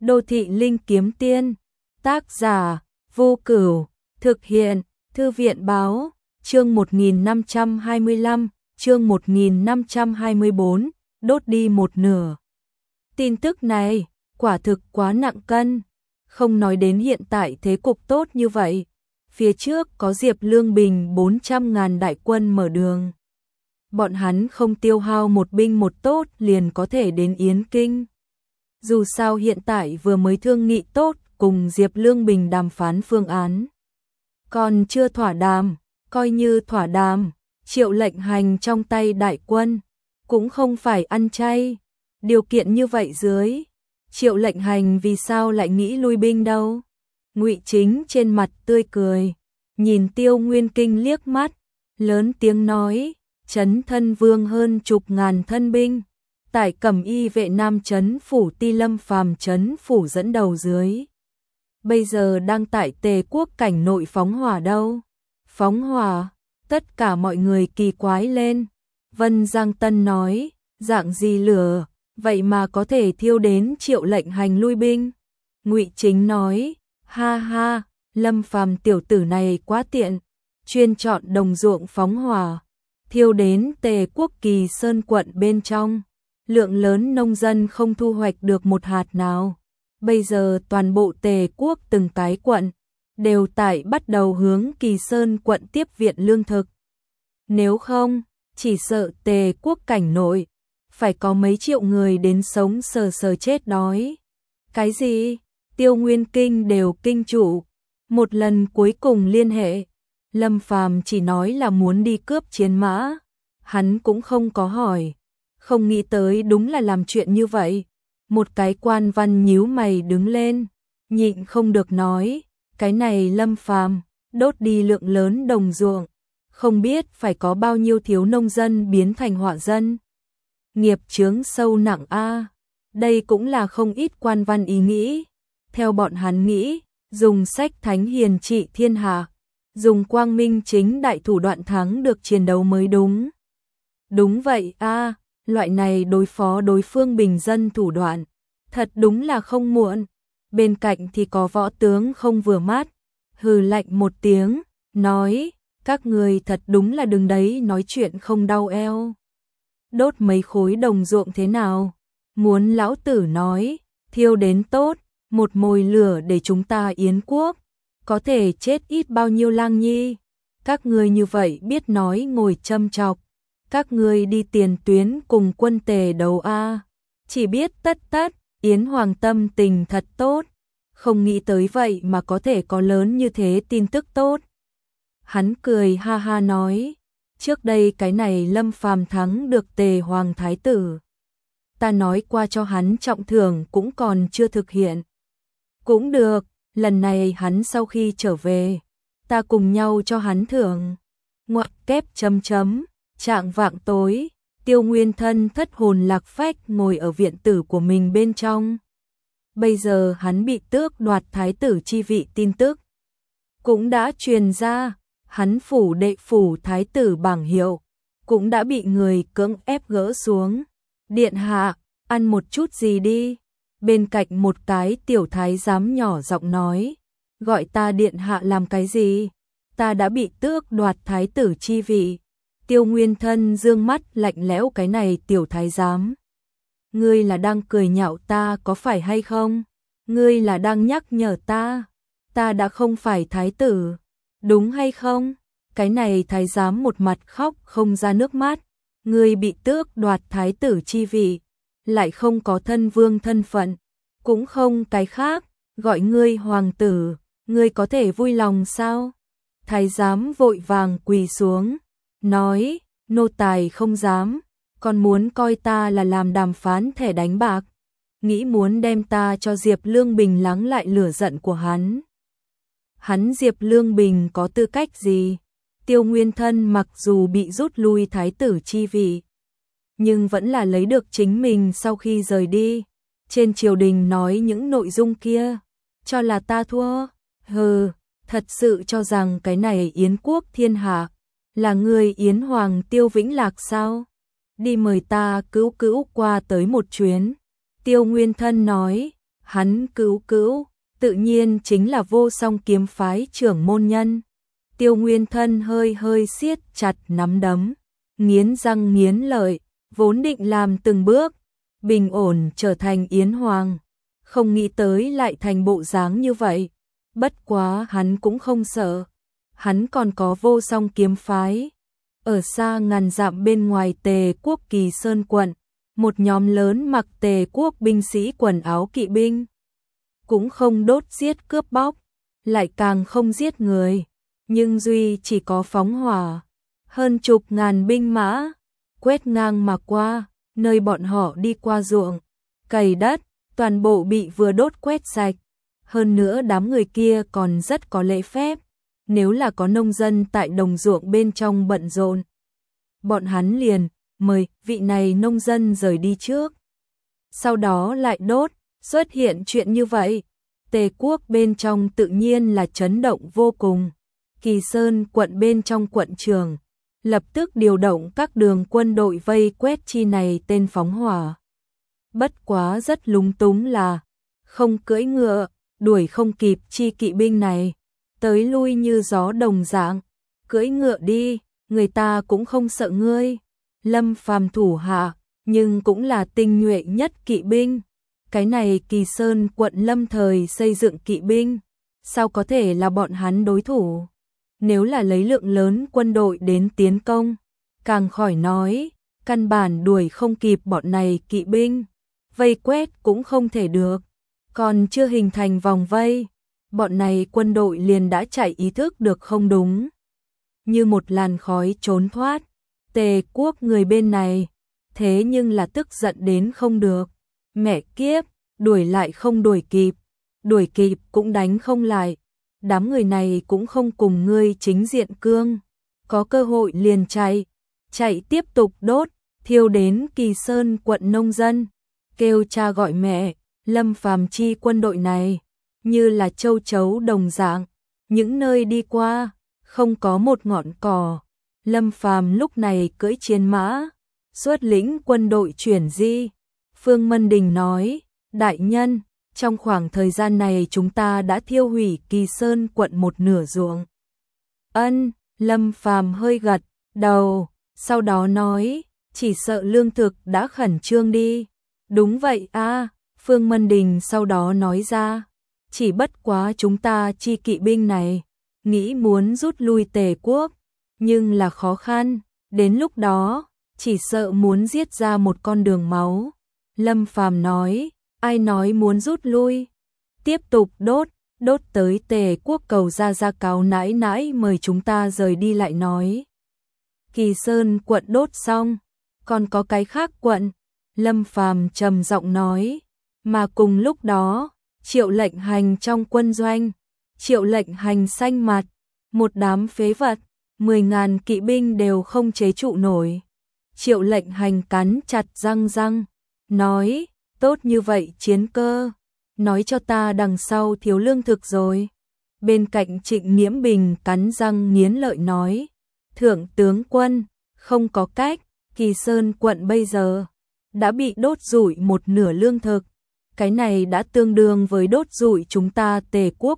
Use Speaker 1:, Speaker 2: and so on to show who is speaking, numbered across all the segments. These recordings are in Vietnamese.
Speaker 1: Đô thị linh kiếm tiên, tác giả, Vô Cửu, thực hiện, Thư viện báo, chương 1525, chương 1524, đốt đi một nửa. Tin tức này, quả thực quá nặng cân, không nói đến hiện tại thế cục tốt như vậy. Phía trước có Diệp Lương Bình 400.000 đại quân mở đường. Bọn hắn không tiêu hao một binh một tốt liền có thể đến Yến Kinh. Dù sao hiện tại vừa mới thương nghị tốt cùng Diệp Lương Bình đàm phán phương án. Còn chưa thỏa đàm, coi như thỏa đàm, Triệu Lệnh Hành trong tay đại quân, cũng không phải ăn chay. Điều kiện như vậy dưới, Triệu Lệnh Hành vì sao lại nghĩ lui binh đâu? Ngụy Chính trên mặt tươi cười, nhìn Tiêu Nguyên Kinh liếc mắt, lớn tiếng nói, trấn thân vương hơn chục ngàn thân binh, tại Cẩm Y vệ Nam trấn phủ Ti Lâm Phàm trấn phủ dẫn đầu dưới. Bây giờ đang tại Tề Quốc cảnh nội phóng hỏa đâu? Phóng hỏa, tất cả mọi người kỳ quái lên. Vân Giang Tân nói, dạng gì lửa, vậy mà có thể thiêu đến Triệu Lệnh Hành lui binh. Ngụy Chính nói, ha ha, Lâm Phàm tiểu tử này quá tiện, chuyên chọn đồng ruộng phóng hỏa, thiêu đến Tề Quốc Kỳ Sơn quận bên trong, lượng lớn nông dân không thu hoạch được một hạt nào. Bây giờ toàn bộ Tề Quốc từng cái quận đều tại bắt đầu hướng Kỳ Sơn quận tiếp viện lương thực. Nếu không, chỉ sợ Tề Quốc cảnh nội phải có mấy triệu người đến sống sờ sờ chết đói. Cái gì? Tiêu Nguyên Kinh đều kinh chủ. Một lần cuối cùng liên hệ, Lâm Phàm chỉ nói là muốn đi cướp chiến mã. Hắn cũng không có hỏi, không nghĩ tới đúng là làm chuyện như vậy. Một cái quan văn nhíu mày đứng lên, nhịn không được nói, cái này Lâm Phàm đốt đi lượng lớn đồng ruộng, không biết phải có bao nhiêu thiếu nông dân biến thành họa dân. Nghiệp chướng sâu nặng a. Đây cũng là không ít quan văn ý nghĩ. Theo bọn hắn nghĩ, dùng sách thánh hiền trị thiên hạ, dùng quang minh chính đại thủ đoạn thắng được chiến đấu mới đúng. Đúng vậy a, loại này đối phó đối phương bình dân thủ đoạn, thật đúng là không muộn. Bên cạnh thì có võ tướng không vừa mắt, hừ lạnh một tiếng, nói, các người thật đúng là đừng đấy nói chuyện không đau eo. Đốt mấy khối đồng ruộng thế nào? Muốn lão tử nói, thiêu đến tốt, một mồi lửa để chúng ta Yến Quốc, có thể chết ít bao nhiêu lang nhi. Các ngươi như vậy biết nói ngồi châm chọc, các ngươi đi tiền tuyến cùng quân Tề đấu a. Chỉ biết tất, Yến Hoàng tâm tình thật tốt, không nghĩ tới vậy mà có thể có lớn như thế tin tức tốt. Hắn cười ha ha nói, trước đây cái này Lâm Phàm thắng được Tề Hoàng Thái tử. Ta nói qua cho hắn trọng thưởng cũng còn chưa thực hiện. Cũng được, lần này hắn sau khi trở về, ta cùng nhau cho hắn thưởng. Ngoặc kép chấm chấm, trạng vạng tối, Tiêu Nguyên Thân thất hồn lạc phách ngồi ở viện tử của mình bên trong. Bây giờ hắn bị tước đoạt thái tử chi vị tin tức cũng đã truyền ra, hắn phủ đệ phủ thái tử bảng hiệu cũng đã bị người cưỡng ép gỡ xuống. Điện hạ, ăn một chút gì đi. Bên cạnh một cái tiểu thái giám nhỏ giọng nói, gọi ta điện hạ làm cái gì? Ta đã bị tước đoạt thái tử chi vị. Tiêu Nguyên Thân dương mắt lạnh lẽo cái này tiểu thái giám. Ngươi là đang cười nhạo ta có phải hay không? Ngươi là đang nhắc nhở ta đã không phải thái tử, đúng hay không? Cái này thái giám một mặt khóc không ra nước mắt. Ngươi bị tước đoạt thái tử chi vị, lại không có thân vương thân phận, cũng không cái khác, gọi ngươi hoàng tử, ngươi có thể vui lòng sao? Thái giám vội vàng quỳ xuống, nói, nô tài không dám, còn muốn coi ta là làm đàm phán thẻ đánh bạc, nghĩ muốn đem ta cho Diệp Lương Bình lắng lại lửa giận của hắn. Hắn Diệp Lương Bình có tư cách gì? Tiêu Nguyên Thân mặc dù bị rút lui thái tử chi vị, nhưng vẫn là lấy được chính mình sau khi rời đi. Trên triều đình nói những nội dung kia, cho là ta thua. Hừ, thật sự cho rằng cái này Yến Quốc thiên hạ là người Yến Hoàng Tiêu Vĩnh Lạc sao? Đi mời ta cứu qua tới một chuyến. Tiêu Nguyên Thân nói, Hắn cứu, tự nhiên chính là Vô Song kiếm phái trưởng môn nhân. Tiêu Nguyên Thân hơi siết chặt nắm đấm, nghiến răng nghiến lợi, vốn định làm từng bước bình ổn trở thành Yến Hoàng, không nghĩ tới lại thành bộ dáng như vậy. Bất quá hắn cũng không sợ, hắn còn có Vô Song kiếm phái. Ở xa ngàn dặm bên ngoài Tề Quốc Kỳ Sơn quận, một nhóm lớn mặc Tề Quốc binh sĩ quần áo kỵ binh, cũng không đốt giết cướp bóc, lại càng không giết người, nhưng duy chỉ có phóng hỏa. Hơn chục ngàn binh mã quét ngang mà qua, nơi bọn họ đi qua ruộng, cày đất, toàn bộ bị vừa đốt quét sạch. Hơn nữa đám người kia còn rất có lễ phép, nếu là có nông dân tại đồng ruộng bên trong bận rộn, bọn hắn liền mời vị này nông dân rời đi trước, sau đó lại đốt. Xuất hiện chuyện như vậy, Tề Quốc bên trong tự nhiên là chấn động vô cùng. Kỳ Sơn quận bên trong quận trường lập tức điều động các đường quân đội vây quét chi này tên phóng hỏa. Bất quá rất lúng túng là không cưỡi ngựa, đuổi không kịp chi kỵ binh này, tới lui như gió đồng dạng. Cưỡi ngựa đi, người ta cũng không sợ ngươi. Lâm Phàm thủ hạ, nhưng cũng là tinh nhuệ nhất kỵ binh. Cái này Kỳ Sơn quận lâm thời xây dựng kỵ binh, sao có thể là bọn hắn đối thủ? Nếu là lấy lượng lớn quân đội đến tiến công, càng khỏi nói, căn bản đuổi không kịp bọn này kỵ binh, vây quét cũng không thể được. Còn chưa hình thành vòng vây, bọn này quân đội liền đã chạy, ý thức được không đúng, như một làn khói trốn thoát. Tề Quốc người bên này, thế nhưng là tức giận đến không được. Mẹ kiếp, đuổi lại không đuổi kịp, đuổi kịp cũng đánh không lại. Đám người này cũng không cùng ngươi chính diện cương, có cơ hội liền chạy tiếp tục đốt, thiêu đến Kỳ Sơn quận nông dân, kêu cha gọi mẹ. Lâm Phàm chi quân đội này, như là châu chấu đồng dạng, những nơi đi qua, không có một ngọn cỏ. Lâm Phàm lúc này cưỡi chiến mã, xuất lĩnh quân đội chuyển di. Phương Mân Đình nói, đại nhân, trong khoảng thời gian này chúng ta đã thiêu hủy Kỳ Sơn quận một nửa ruộng. Ân, Lâm Phàm hơi gật đầu, sau đó nói, chỉ sợ lương thực đã khẩn trương đi. Đúng vậy a, Phương Mân Đình sau đó nói ra, chỉ bất quá chúng ta chi kỵ binh này, nghĩ muốn rút lui Tề Quốc, nhưng là khó khăn, đến lúc đó, chỉ sợ muốn giết ra một con đường máu. Lâm Phàm nói, ai nói muốn rút lui, tiếp tục đốt tới Tề Quốc cầu ra cáo nãi nãi mời chúng ta rời đi lại nói. Kỳ Sơn quận đốt xong, còn có cái khác quận, Lâm Phàm trầm giọng nói, mà cùng lúc đó, Triệu Lệnh Hành trong quân doanh, Triệu Lệnh Hành xanh mặt, một đám phế vật, 10.000 kỵ binh đều không chế trụ nổi. Triệu Lệnh Hành cắn chặt răng, nói, tốt như vậy chiến cơ, nói cho ta đằng sau thiếu lương thực rồi. Bên cạnh Trịnh Nghiễm Bình cắn răng nghiến lợi nói, thượng tướng quân, không có cách, Kỳ Sơn quận bây giờ đã bị đốt rủi một nửa lương thực, cái này đã tương đương với đốt rủi chúng ta Tề Quốc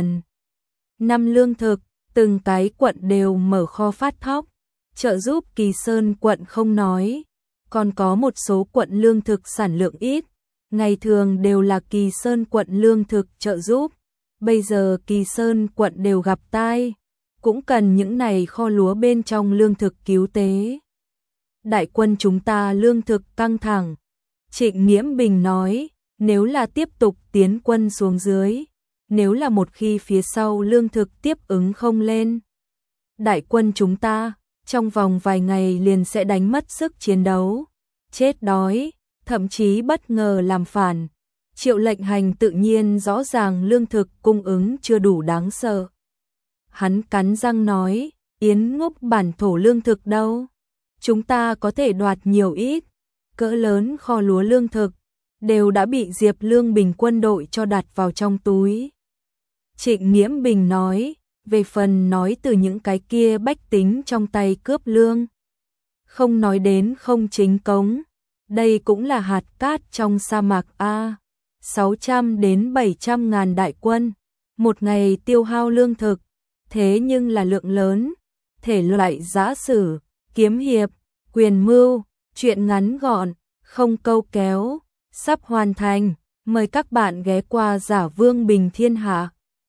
Speaker 1: 1/5 lương thực. Từng cái quận đều mở kho phát thóc, trợ giúp Kỳ Sơn quận không nói, còn có một số quận lương thực sản lượng ít, ngày thường đều là Kỳ Sơn quận lương thực trợ giúp, bây giờ Kỳ Sơn quận đều gặp tai, cũng cần những này kho lúa bên trong lương thực cứu tế. Đại quân chúng ta lương thực căng thẳng, Trịnh Nghiễm Bình nói, nếu là tiếp tục tiến quân xuống dưới, nếu là một khi phía sau lương thực tiếp ứng không lên, đại quân chúng ta trong vòng vài ngày liền sẽ đánh mất sức chiến đấu, chết đói, thậm chí bất ngờ làm phản. Triệu Lệnh Hành tự nhiên rõ ràng lương thực cung ứng chưa đủ đáng sợ. Hắn cắn răng nói, Yến Ngốc bản thổ lương thực đâu? Chúng ta có thể đoạt nhiều ít, cỡ lớn kho lúa lương thực, đều đã bị Diệp Lương Bình quân đội cho đặt vào trong túi. Trịnh Nghiễm Bình nói, về phần nói từ những cái kia bách tính trong tay cướp lương, không nói đến không chính cống, đây cũng là hạt cát trong sa mạc a. 600 đến 700 ngàn đại quân, một ngày tiêu hao lương thực, thế nhưng là lượng lớn, thể loại giã sử, kiếm hiệp, quyền mưu, truyện ngắn gọn, không câu kéo, sắp hoàn thành, mời các bạn ghé qua Giả Vương Bình Thiên Hạ.